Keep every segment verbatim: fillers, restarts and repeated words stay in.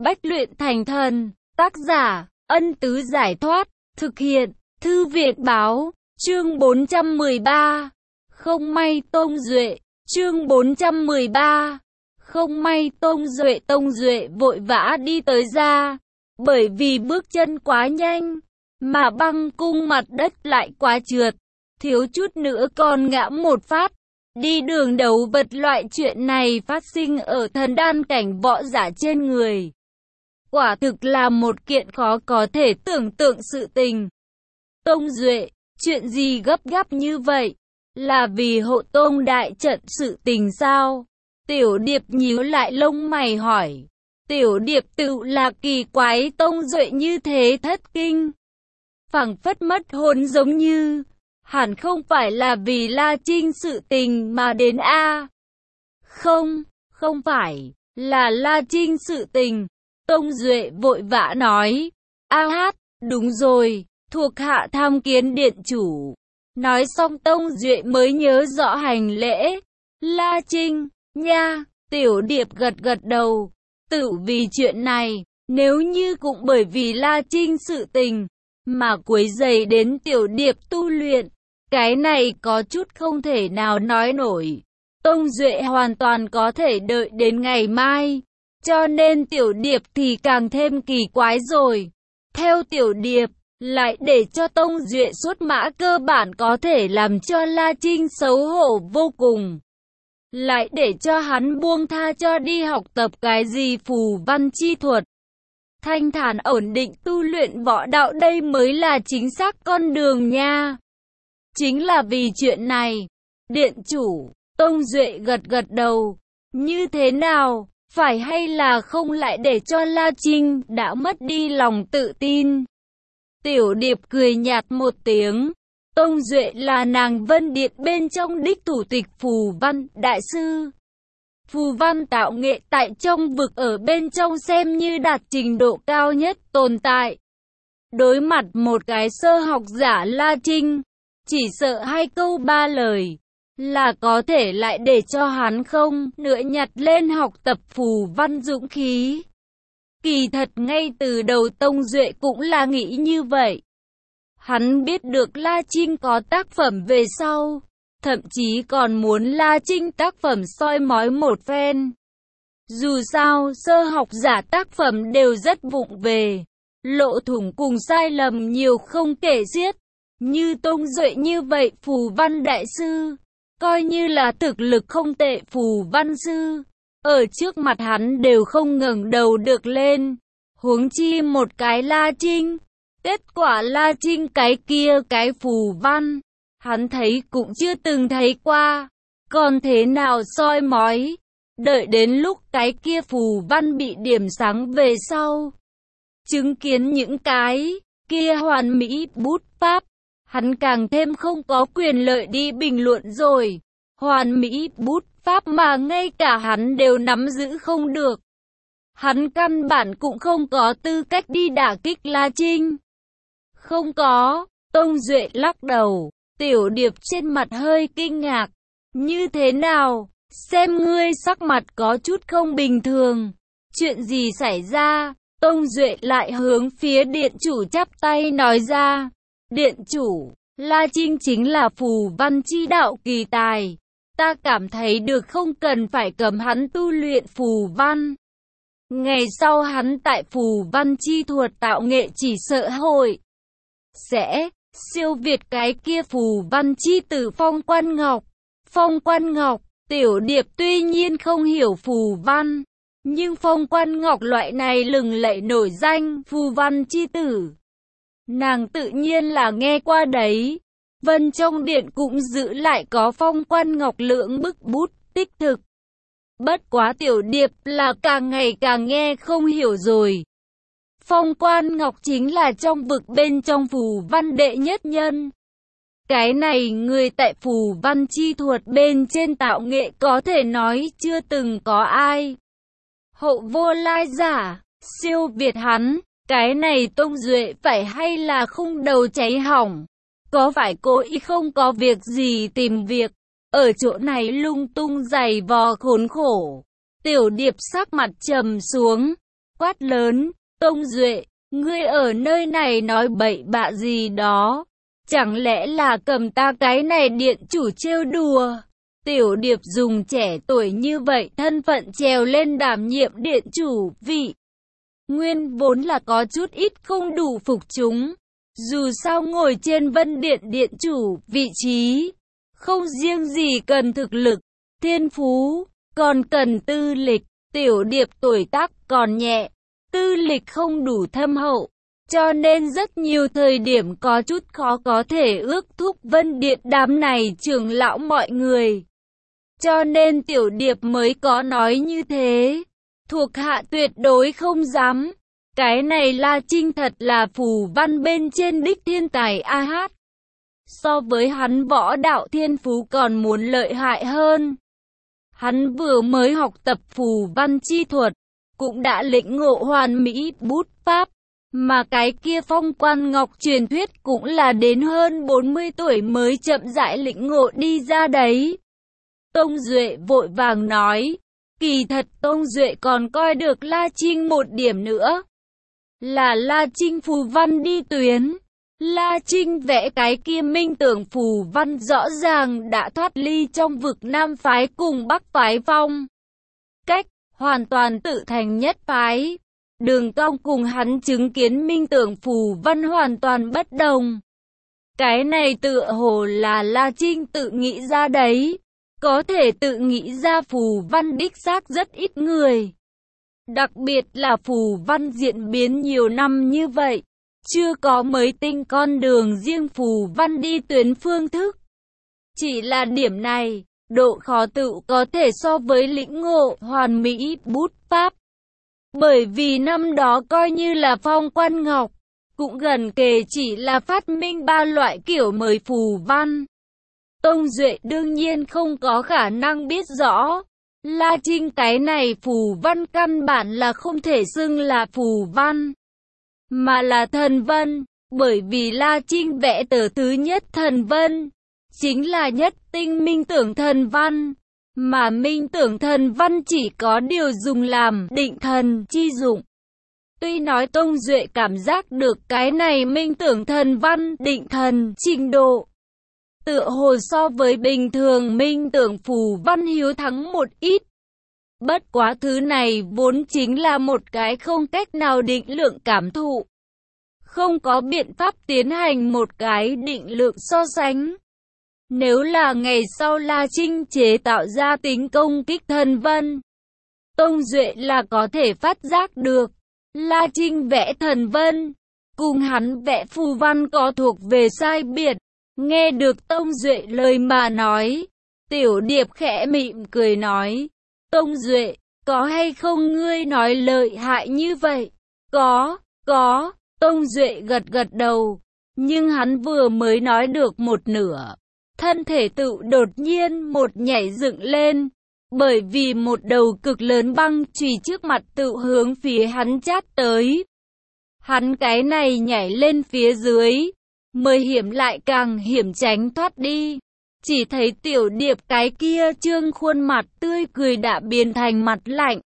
Bách luyện thành thần. Tác giả, Ân Tứ Giải Thoát. Thực hiện, Thư Viện Báo. Chương bốn trăm mười ba. Không may Tông Duệ. Chương bốn trăm mười ba. Không may Tông Duệ. Tông Duệ vội vã đi tới ra. Bởi vì bước chân quá nhanh, mà băng cung mặt đất lại quá trượt, thiếu chút nữa còn ngã một phát. Đi đường đấu vật loại chuyện này phát sinh ở thần đan cảnh võ giả trên người. Quả thực là một kiện khó có thể tưởng tượng sự tình. Tông Duệ, chuyện gì gấp gáp như vậy? Là vì hộ tông đại trận sự tình sao? Tiểu Điệp nhíu lại lông mày hỏi. Tiểu Điệp tự là kỳ quái Tông Duệ như thế thất kinh, phảng phất mất hồn giống như, hẳn không phải là vì La Trinh sự tình mà đến a. Không, không phải, là La Trinh sự tình. Tông Duệ vội vã nói. A hát, đúng rồi, thuộc hạ tham kiến điện chủ. Nói xong Tông Duệ mới nhớ rõ hành lễ. La Trinh, nha, Tiểu Điệp gật gật đầu. Tự vì chuyện này, nếu như cũng bởi vì La Trinh sự tình, mà quấy rầy đến Tiểu Điệp tu luyện, cái này có chút không thể nào nói nổi. Tông Duệ hoàn toàn có thể đợi đến ngày mai, cho nên Tiểu Điệp thì càng thêm kỳ quái rồi. Theo Tiểu Điệp, lại để cho Tông Duệ xuất mã cơ bản có thể làm cho La Trinh xấu hổ vô cùng. Lại để cho hắn buông tha cho đi học tập cái gì phù văn chi thuật. Thanh thản ổn định tu luyện võ đạo đây mới là chính xác con đường nha. Chính là vì chuyện này, điện chủ, Tông Duệ gật gật đầu. Như thế nào, phải hay là không lại để cho La Trinh đã mất đi lòng tự tin? Tiểu Điệp cười nhạt một tiếng. Tông Duệ là nàng Vân Điện bên trong đích thủ tịch phù văn đại sư. Phù văn tạo nghệ tại trong vực ở bên trong xem như đạt trình độ cao nhất tồn tại. Đối mặt một cái sơ học giả La Trinh, chỉ sợ hai câu ba lời là có thể lại để cho hắn không nữa nhặt lên học tập phù văn dũng khí. Kỳ thật ngay từ đầu Tông Duệ cũng là nghĩ như vậy. Hắn biết được La Trinh có tác phẩm về sau, thậm chí còn muốn La Trinh tác phẩm soi mói một phen. Dù sao, sơ học giả tác phẩm đều rất vụng về, lộ thủng cùng sai lầm nhiều không kể xiết. Như Tông Duệ như vậy phù văn đại sư, coi như là thực lực không tệ phù văn sư, ở trước mặt hắn đều không ngẩng đầu được lên. Huống chi một cái La Trinh. Kết quả La Trinh cái kia cái phù văn, hắn thấy cũng chưa từng thấy qua, còn thế nào soi mói. Đợi đến lúc cái kia phù văn bị điểm sáng về sau, chứng kiến những cái kia hoàn mỹ bút pháp, hắn càng thêm không có quyền lợi đi bình luận rồi. Hoàn mỹ bút pháp mà ngay cả hắn đều nắm giữ không được, hắn căn bản cũng không có tư cách đi đả kích La Trinh. Không có, Tông Duệ lắc đầu. Tiểu Điệp trên mặt hơi kinh ngạc. Như thế nào, xem ngươi sắc mặt có chút không bình thường. Chuyện gì xảy ra? Tông Duệ lại hướng phía điện chủ chắp tay nói ra. Điện chủ, La Trinh chính là phù văn chi đạo kỳ tài. Ta cảm thấy được không cần phải cầm hắn tu luyện phù văn. Ngày sau hắn tại phù văn chi thuật tạo nghệ chỉ sợ hội sẽ siêu việt cái kia phù văn chi tử Phong Quan Ngọc. Phong Quan Ngọc, Tiểu Điệp tuy nhiên không hiểu phù văn, nhưng Phong Quan Ngọc loại này lừng lẫy nổi danh phù văn chi tử, nàng tự nhiên là nghe qua đấy. Vân trong điện cũng giữ lại có Phong Quan Ngọc lượng bức bút tích thực. Bất quá Tiểu Điệp là càng ngày càng nghe không hiểu rồi. Phong Quan Ngọc chính là trong vực bên trong phù văn đệ nhất nhân. Cái này người tại phù văn chi thuật bên trên tạo nghệ có thể nói chưa từng có ai. Hậu vô lai giả, siêu việt hắn, cái này Tông Duệ phải hay là không đầu cháy hỏng. Có phải cô ý không có việc gì tìm việc, ở chỗ này lung tung giày vò khốn khổ. Tiểu Điệp sắc mặt trầm xuống. quát lớn, Tông Duệ, ngươi ở nơi này nói bậy bạ gì đó? Chẳng lẽ là cầm ta cái này điện chủ trêu đùa? Tiểu Điệp dùng trẻ tuổi như vậy thân phận trèo lên đảm nhiệm điện chủ vị. Nguyên vốn là có chút ít không đủ phục chúng. Dù sao ngồi trên Vân Điện điện chủ vị trí, không riêng gì cần thực lực, thiên phú, còn cần tư lịch. Tiểu Điệp tuổi tác còn nhẹ, tư lịch không đủ thâm hậu, cho nên rất nhiều thời điểm có chút khó có thể ước thúc Vân Điện đám này trưởng lão mọi người. Cho nên Tiểu Điệp mới có nói như thế. Thuộc hạ tuyệt đối không dám. Cái này La Trinh thật là phù văn bên trên đích thiên tài a hát. So với hắn võ đạo thiên phú còn muốn lợi hại hơn. Hắn vừa mới học tập phù văn chi thuật, cũng đã lĩnh ngộ hoàn mỹ bút pháp. Mà cái kia Phong Quan Ngọc truyền thuyết cũng là đến hơn bốn mươi tuổi mới chậm rãi lĩnh ngộ đi ra đấy. Tông Duệ vội vàng nói, kỳ thật Tông Duệ còn coi được La Trinh một điểm nữa. Là La Trinh phù văn đi tuyến. La Trinh vẽ cái kia minh tưởng phù văn rõ ràng đã thoát ly trong vực Nam phái cùng Bắc phái phong cách, hoàn toàn tự thành nhất phái. Đường Cong cùng hắn chứng kiến minh tưởng phù văn hoàn toàn bất đồng. Cái này tựa hồ là La Trinh tự nghĩ ra đấy. Có thể tự nghĩ ra phù văn đích xác rất ít người. Đặc biệt là phù văn diễn biến nhiều năm như vậy. Chưa có mấy tinh con đường riêng phù văn đi tuyến phương thức. Chỉ là điểm này, độ khó tự có thể so với lĩnh ngộ hoàn mỹ bút pháp. Bởi vì năm đó coi như là Phong Quan Ngọc, cũng gần kề chỉ là phát minh ba loại kiểu mới phù văn. Tông Duệ đương nhiên không có khả năng biết rõ. La Trinh cái này phù văn căn bản là không thể xưng là phù văn, mà là thần vân. Bởi vì La Trinh vẽ tờ thứ nhất thần vân, chính là nhất tinh minh tưởng thần văn. Mà minh tưởng thần văn chỉ có điều dùng làm định thần chi dụng. Tuy nói Tông Duệ cảm giác được cái này minh tưởng thần văn định thần trình độ tựa hồ so với bình thường minh tưởng phù văn hiếu thắng một ít. Bất quá thứ này vốn chính là một cái không cách nào định lượng cảm thụ. Không có biện pháp tiến hành một cái định lượng so sánh. Nếu là ngày sau La Trinh chế tạo ra tính công kích thần vân, Tông Duệ là có thể phát giác được. La Trinh vẽ thần vân, cùng hắn vẽ phù văn có thuộc về sai biệt. Nghe được Tông Duệ lời mà nói, Tiểu Điệp khẽ mỉm cười nói, Tông Duệ, có hay không ngươi nói lợi hại như vậy? Có, có, Tông Duệ gật gật đầu, nhưng hắn vừa mới nói được một nửa. Thân thể tự đột nhiên một nhảy dựng lên, bởi vì một đầu cực lớn băng chùy trước mặt tự hướng phía hắn chát tới. Hắn cái này nhảy lên phía dưới, mới hiểm lại càng hiểm tránh thoát đi. Chỉ thấy Tiểu Điệp cái kia trương khuôn mặt tươi cười đã biến thành mặt lạnh.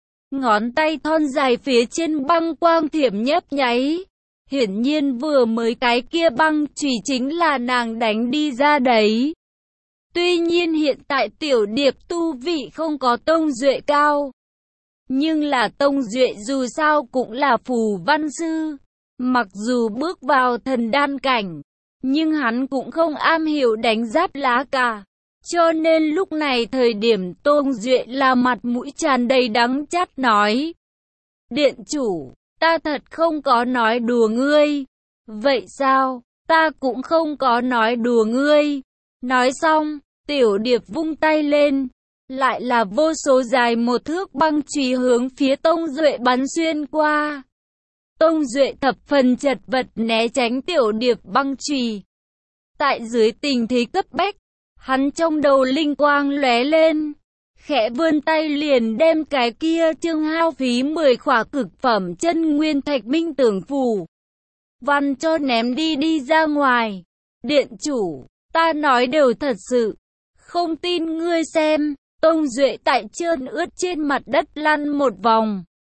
Ngón tay thon dài phía trên băng quang thiểm nhấp nháy. Hiển nhiên vừa mới cái kia băng chùy chính là nàng đánh đi ra đấy. Tuy nhiên hiện tại Tiểu Điệp tu vị không có Tông Duệ cao. Nhưng là Tông Duệ dù sao cũng là phù văn sư. Mặc dù bước vào thần đan cảnh, nhưng hắn cũng không am hiểu đánh giáp lá cả. Cho nên lúc này thời điểm Tông Duệ là mặt mũi tràn đầy đắng chát nói. Điện chủ, ta thật không có nói đùa ngươi. Vậy sao, ta cũng không có nói đùa ngươi. Nói xong, Tiểu Điệp vung tay lên. Lại là vô số dài một thước băng chùy hướng phía Tông Duệ bắn xuyên qua. Tông Duệ thập phần chật vật né tránh Tiểu Điệp băng chùy. Tại dưới tình thế cấp bách, hắn trong đầu linh quang lóe lên, khẽ vươn tay liền đem cái kia chương hao phí mười khỏa cực phẩm chân nguyên thạch minh tưởng phù văn cho ném đi đi ra ngoài. Điện chủ, ta nói đều thật sự, không tin ngươi xem. Tông Duệ tại trơn ướt trên mặt đất lăn một vòng,